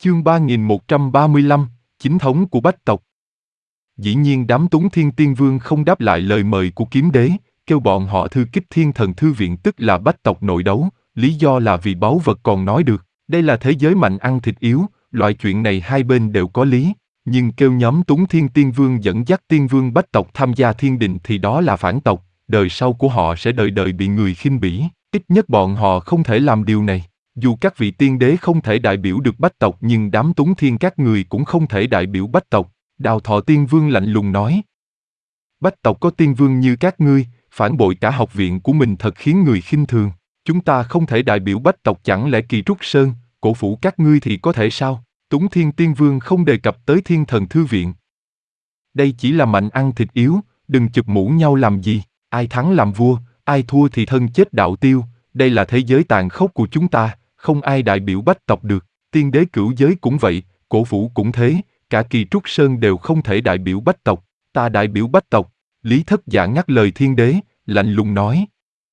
Chương 3135, chính thống của Bách tộc. Dĩ nhiên đám Túng Thiên Tiên Vương không đáp lại lời mời của Kiếm Đế, kêu bọn họ thư kích Thiên Thần Thư Viện tức là Bách tộc nội đấu, lý do là vì báu vật còn nói được, đây là thế giới mạnh ăn thịt yếu, loại chuyện này hai bên đều có lý, nhưng kêu nhóm Túng Thiên Tiên Vương dẫn dắt Tiên Vương Bách tộc tham gia thiên đình thì đó là phản tộc, đời sau của họ sẽ đời đời bị người khinh bỉ, ít nhất bọn họ không thể làm điều này. Dù các vị tiên đế không thể đại biểu được Bách tộc nhưng đám Túng Thiên các người cũng không thể đại biểu Bách tộc, Đào Thọ Tiên Vương lạnh lùng nói. Bách tộc có tiên vương như các ngươi, phản bội cả học viện của mình thật khiến người khinh thường. Chúng ta không thể đại biểu Bách tộc, chẳng lẽ Kỳ Trúc Sơn, cổ phủ các ngươi thì có thể sao? Túng Thiên Tiên Vương không đề cập tới Thiên Thần Thư Viện. Đây chỉ là mạnh ăn thịt yếu, đừng chụp mũ nhau làm gì, ai thắng làm vua, ai thua thì thân chết đạo tiêu, đây là thế giới tàn khốc của chúng ta, không ai đại biểu Bách tộc được, tiên đế cửu giới cũng vậy, cổ phủ cũng thế, cả Kỳ Trúc Sơn đều không thể đại biểu Bách tộc, ta đại biểu Bách tộc. Lý Thất Dạ ngắt lời thiên đế, lạnh lùng nói.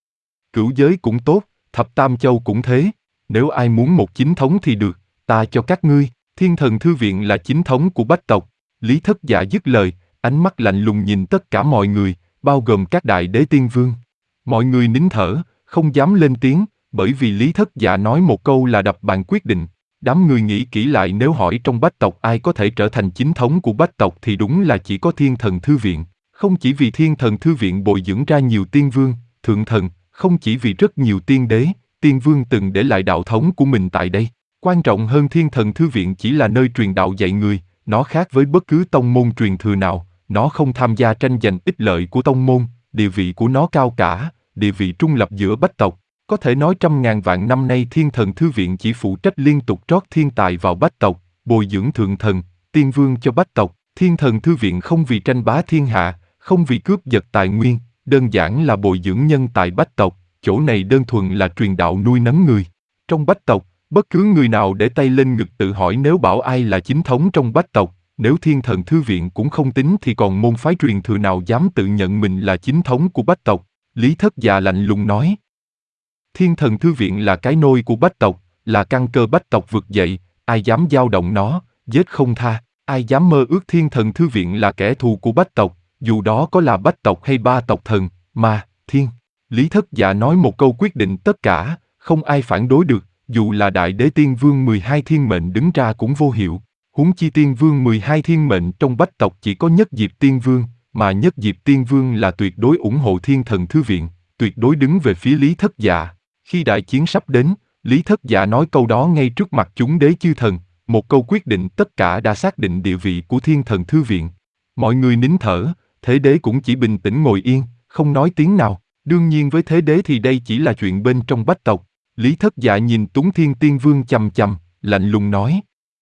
Cửu giới cũng tốt, Thập Tam Châu cũng thế, nếu ai muốn một chính thống thì được, ta cho các ngươi, Thiên Thần Thư Viện là chính thống của Bách tộc. Lý Thất Dạ dứt lời, ánh mắt lạnh lùng nhìn tất cả mọi người, bao gồm các đại đế tiên vương. Mọi người nín thở, không dám lên tiếng, bởi vì Lý Thất Dạ nói một câu là đập bàn quyết định. Đám người nghĩ kỹ lại, nếu hỏi trong Bách tộc ai có thể trở thành chính thống của Bách tộc thì đúng là chỉ có Thiên Thần Thư Viện. Không chỉ vì Thiên Thần Thư Viện bồi dưỡng ra nhiều tiên vương, thượng thần, không chỉ vì rất nhiều tiên đế, tiên vương từng để lại đạo thống của mình tại đây. Quan trọng hơn, Thiên Thần Thư Viện chỉ là nơi truyền đạo dạy người, nó khác với bất cứ tông môn truyền thừa nào, nó không tham gia tranh giành ích lợi của tông môn, địa vị của nó cao cả, địa vị trung lập giữa Bách tộc. Có thể nói trăm ngàn vạn năm nay Thiên Thần Thư Viện chỉ phụ trách liên tục trót thiên tài vào Bách tộc, bồi dưỡng thượng thần, tiên vương cho Bách tộc. Thiên Thần Thư Viện không vì tranh bá thiên hạ, không vì cướp giật tài nguyên, đơn giản là bồi dưỡng nhân tài Bách tộc, chỗ này đơn thuần là truyền đạo nuôi nấng người. Trong Bách tộc, bất cứ người nào để tay lên ngực tự hỏi nếu bảo ai là chính thống trong Bách tộc, nếu Thiên Thần Thư Viện cũng không tính thì còn môn phái truyền thừa nào dám tự nhận mình là chính thống của Bách tộc? Lý Thất Dạ lạnh lùng nói. Thiên Thần Thư Viện là cái nôi của Bách tộc, là căn cơ Bách tộc vực dậy, ai dám dao động nó, giết không tha, ai dám mơ ước Thiên Thần Thư Viện là kẻ thù của Bách tộc, dù đó có là Bách tộc hay ba tộc thần, mà, thiên. Lý Thất Dạ nói một câu quyết định tất cả, không ai phản đối được, dù là đại đế tiên vương 12 thiên mệnh đứng ra cũng vô hiệu. Huống chi tiên vương 12 thiên mệnh trong Bách tộc chỉ có Nhất Diệp Tiên Vương, mà Nhất Diệp Tiên Vương là tuyệt đối ủng hộ Thiên Thần Thư Viện, tuyệt đối đứng về phía Lý Thất Dạ. Khi đại chiến sắp đến, Lý Thất Dạ nói câu đó ngay trước mặt chúng đế chư thần, một câu quyết định tất cả đã xác định địa vị của Thiên Thần Thư Viện. Mọi người nín thở, Thế Đế cũng chỉ bình tĩnh ngồi yên, không nói tiếng nào. Đương nhiên với Thế Đế thì đây chỉ là chuyện bên trong Bách tộc. Lý Thất Dạ nhìn Túng Thiên Tiên Vương chằm chằm, lạnh lùng nói.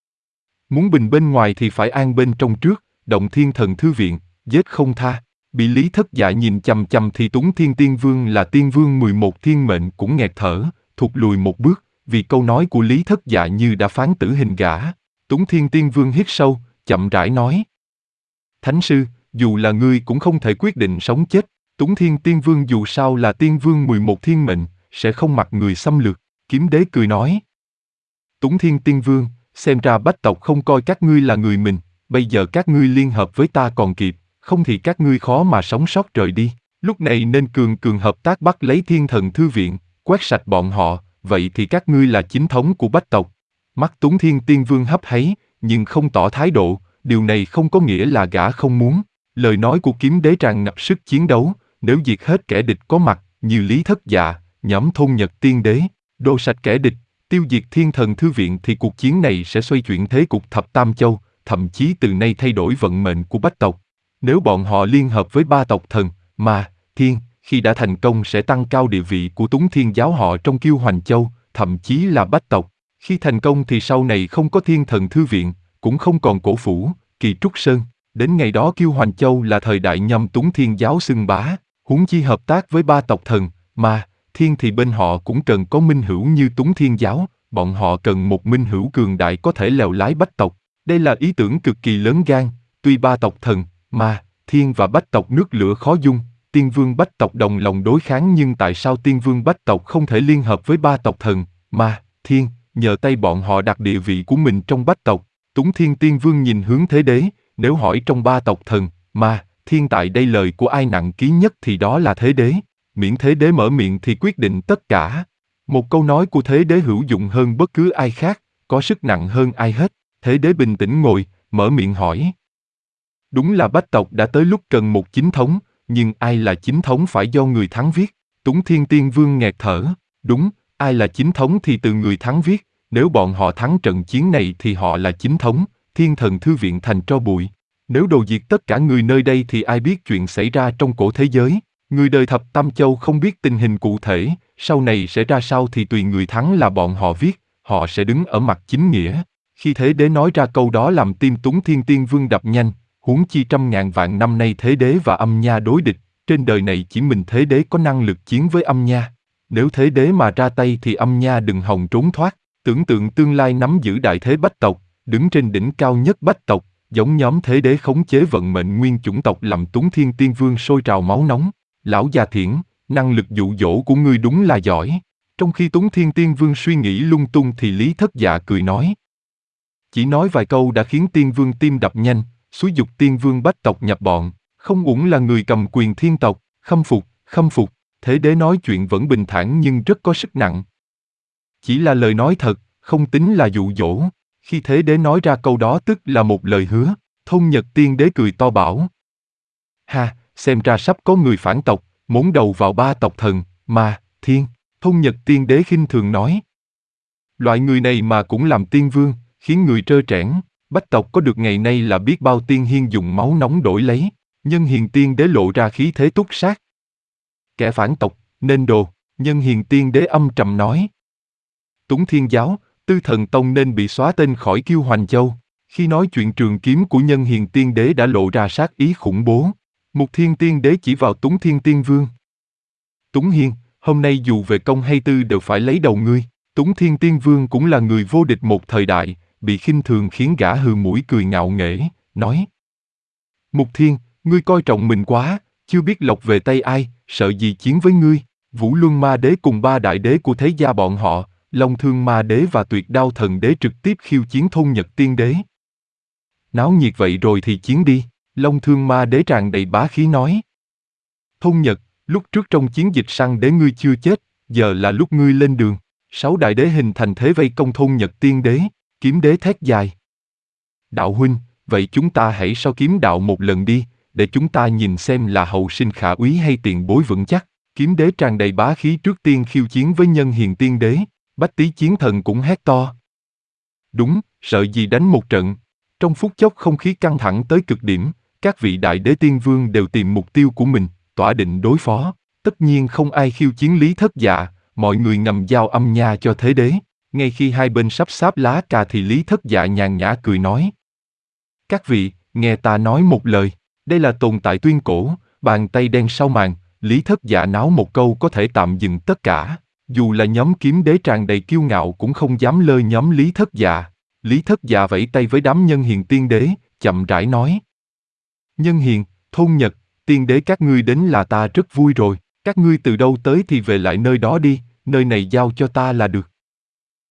Muốn bình bên ngoài thì phải an bên trong trước, động Thiên Thần Thư Viện, giết không tha. Bị Lý Thất Dạ nhìn chằm chằm thì Túng Thiên Tiên Vương là tiên vương 11 thiên mệnh cũng nghẹt thở, thụt lùi một bước, vì câu nói của Lý Thất Dạ như đã phán tử hình gã. Túng Thiên Tiên Vương hít sâu, chậm rãi nói. Thánh sư, dù là ngươi cũng không thể quyết định sống chết. Túng Thiên Tiên Vương dù sao là tiên vương 11 thiên mệnh, sẽ không mặc người xâm lược. Kiếm Đế cười nói. Túng Thiên Tiên Vương, xem ra Bách tộc không coi các ngươi là người mình, bây giờ các ngươi liên hợp với ta còn kịp, không thì các ngươi khó mà sống sót rời đi. Lúc này nên cường hợp tác bắt lấy Thiên Thần Thư Viện, quét sạch bọn họ, vậy thì các ngươi là chính thống của Bách tộc. Mắt Túng Thiên Tiên Vương hấp háy, nhưng không tỏ thái độ, điều này không có nghĩa là gã không muốn. Lời nói của Kiếm Đế tràn ngập sức chiến đấu, nếu diệt hết kẻ địch có mặt, như Lý Thất Dạ, nhóm Thôn Nhật Tiên Đế, đồ sạch kẻ địch, tiêu diệt Thiên Thần Thư Viện thì cuộc chiến này sẽ xoay chuyển thế cục Thập Tam Châu, thậm chí từ nay thay đổi vận mệnh của Bách tộc. Nếu bọn họ liên hợp với ba tộc thần, mà, thiên, khi đã thành công sẽ tăng cao địa vị của Túng Thiên giáo họ trong Kiêu Hoành Châu, thậm chí là Bách tộc. Khi thành công thì sau này không có Thiên Thần Thư Viện, cũng không còn cổ phủ, Kỳ Trúc Sơn. Đến ngày đó Kiêu Hoành Châu là thời đại nhâm Túng Thiên giáo xưng bá, huống chi hợp tác với ba tộc thần, mà, thiên thì bên họ cũng cần có minh hữu như Túng Thiên giáo, bọn họ cần một minh hữu cường đại có thể lèo lái Bách tộc. Đây là ý tưởng cực kỳ lớn gan, tuy ba tộc thần, mà, thiên và Bách tộc nước lửa khó dung, tiên vương Bách tộc đồng lòng đối kháng nhưng tại sao tiên vương Bách tộc không thể liên hợp với ba tộc thần, mà, thiên, nhờ tay bọn họ đặt địa vị của mình trong bách tộc. Túng Thiên Tiên Vương nhìn hướng Thế Đế, nếu hỏi trong ba tộc thần, ma, thiên tại đây lời của ai nặng ký nhất thì đó là Thế Đế. Miễn Thế Đế mở miệng thì quyết định tất cả. Một câu nói của Thế Đế hữu dụng hơn bất cứ ai khác, có sức nặng hơn ai hết. Thế Đế bình tĩnh ngồi, mở miệng hỏi. Đúng là bách tộc đã tới lúc cần một chính thống, nhưng ai là chính thống phải do người thắng viết. Túng Thiên Tiên Vương nghẹt thở. Đúng, ai là chính thống thì từ người thắng viết. Nếu bọn họ thắng trận chiến này thì họ là chính thống, Thiên Thần Thư Viện thành tro bụi. Nếu đồ diệt tất cả người nơi đây thì ai biết chuyện xảy ra trong cổ thế giới. Người đời Thập Tam Châu không biết tình hình cụ thể, sau này sẽ ra sao thì tùy người thắng là bọn họ viết, họ sẽ đứng ở mặt chính nghĩa. Khi Thế Đế nói ra câu đó làm tim Túng Thiên Tiên Vương đập nhanh, huống chi trăm ngàn vạn năm nay Thế Đế và Âm Nha đối địch, trên đời này chỉ mình Thế Đế có năng lực chiến với Âm Nha. Nếu Thế Đế mà ra tay thì Âm Nha đừng hòng trốn thoát. Tưởng tượng tương lai nắm giữ đại thế bách tộc, đứng trên đỉnh cao nhất bách tộc, giống nhóm Thế Đế khống chế vận mệnh nguyên chủng tộc làm Túng Thiên Tiên Vương sôi trào máu nóng. Lão già Thiển, năng lực dụ dỗ của ngươi đúng là giỏi. Trong khi Túng Thiên Tiên Vương suy nghĩ lung tung thì Lý Thất Dạ cười nói. Chỉ nói vài câu đã khiến Tiên Vương tim đập nhanh, xúi giục Tiên Vương bách tộc nhập bọn, không uổng là người cầm quyền thiên tộc, khâm phục. Thế Đế nói chuyện vẫn bình thản nhưng rất có sức nặng. Chỉ là lời nói thật, không tính là dụ dỗ. Khi Thế Đế nói ra câu đó tức là một lời hứa. Thông Nhật Tiên Đế cười to bảo. Ha, xem ra sắp có người phản tộc, muốn đầu vào ba tộc thần, ma, thiên. Thông Nhật Tiên Đế khinh thường nói. Loại người này mà cũng làm tiên vương, khiến người trơ trẽn. Bách tộc có được ngày nay là biết bao tiên hiên dùng máu nóng đổi lấy. Nhân Hiền Tiên Đế lộ ra khí thế túc sát. Kẻ phản tộc, nên đồ. Nhân Hiền Tiên Đế âm trầm nói. Túng Thiên Giáo, Tư Thần Tông nên bị xóa tên khỏi Kiêu Hoành Châu. Khi nói chuyện trường kiếm của Nhân Hiền Tiên Đế đã lộ ra sát ý khủng bố. Mục Thiên Tiên Đế chỉ vào Túng Thiên Tiên Vương. Túng Hiên, hôm nay dù về công hay tư đều phải lấy đầu ngươi. Túng Thiên Tiên Vương cũng là người vô địch một thời đại, bị khinh thường khiến gã hừ mũi cười ngạo nghễ, nói. Mục Thiên, ngươi coi trọng mình quá, chưa biết lộc về tay ai, sợ gì chiến với ngươi. Vũ Luân Ma Đế cùng ba đại đế của thế gia bọn họ, Long Thương Ma Đế và Tuyệt Đao Thần Đế trực tiếp khiêu chiến Thôn Nhật Tiên Đế. Náo nhiệt vậy rồi thì chiến đi, Long Thương Ma Đế tràn đầy bá khí nói. Thôn Nhật, lúc trước trong chiến dịch săn đế ngươi chưa chết, giờ là lúc ngươi lên đường. 6 đại đế hình thành thế vây công Thôn Nhật Tiên Đế, Kiếm Đế thét dài. Đạo huynh, vậy chúng ta hãy so kiếm đạo một lần đi, để chúng ta nhìn xem là hậu sinh khả úy hay tiền bối vững chắc. Kiếm Đế tràn đầy bá khí trước tiên khiêu chiến với Nhân Hiền Tiên Đế, Bách Tý Chiến Thần cũng hét to. Đúng, sợ gì đánh một trận. Trong phút chốc không khí căng thẳng tới cực điểm, các vị đại đế tiên vương đều tìm mục tiêu của mình, tỏa định đối phó. Tất nhiên không ai khiêu chiến Lý Thất Dạ, mọi người ngầm giao Âm Nha cho Thế Đế. Ngay khi hai bên sắp sáp lá cà thì Lý Thất Dạ nhàn nhã cười nói. Các vị, nghe ta nói một lời, đây là tồn tại tuyên cổ, bàn tay đen sau màn, Lý Thất Dạ náo một câu có thể tạm dừng tất cả. Dù là nhóm Kiếm Đế tràn đầy kiêu ngạo cũng không dám lơ nhóm Lý Thất Dạ. Lý Thất Dạ vẫy tay với đám Nhân Hiền Tiên Đế, chậm rãi nói. Nhân Hiền, Thôn Nhật, Tiên Đế các ngươi đến là ta rất vui rồi, các ngươi từ đâu tới thì về lại nơi đó đi, nơi này giao cho ta là được.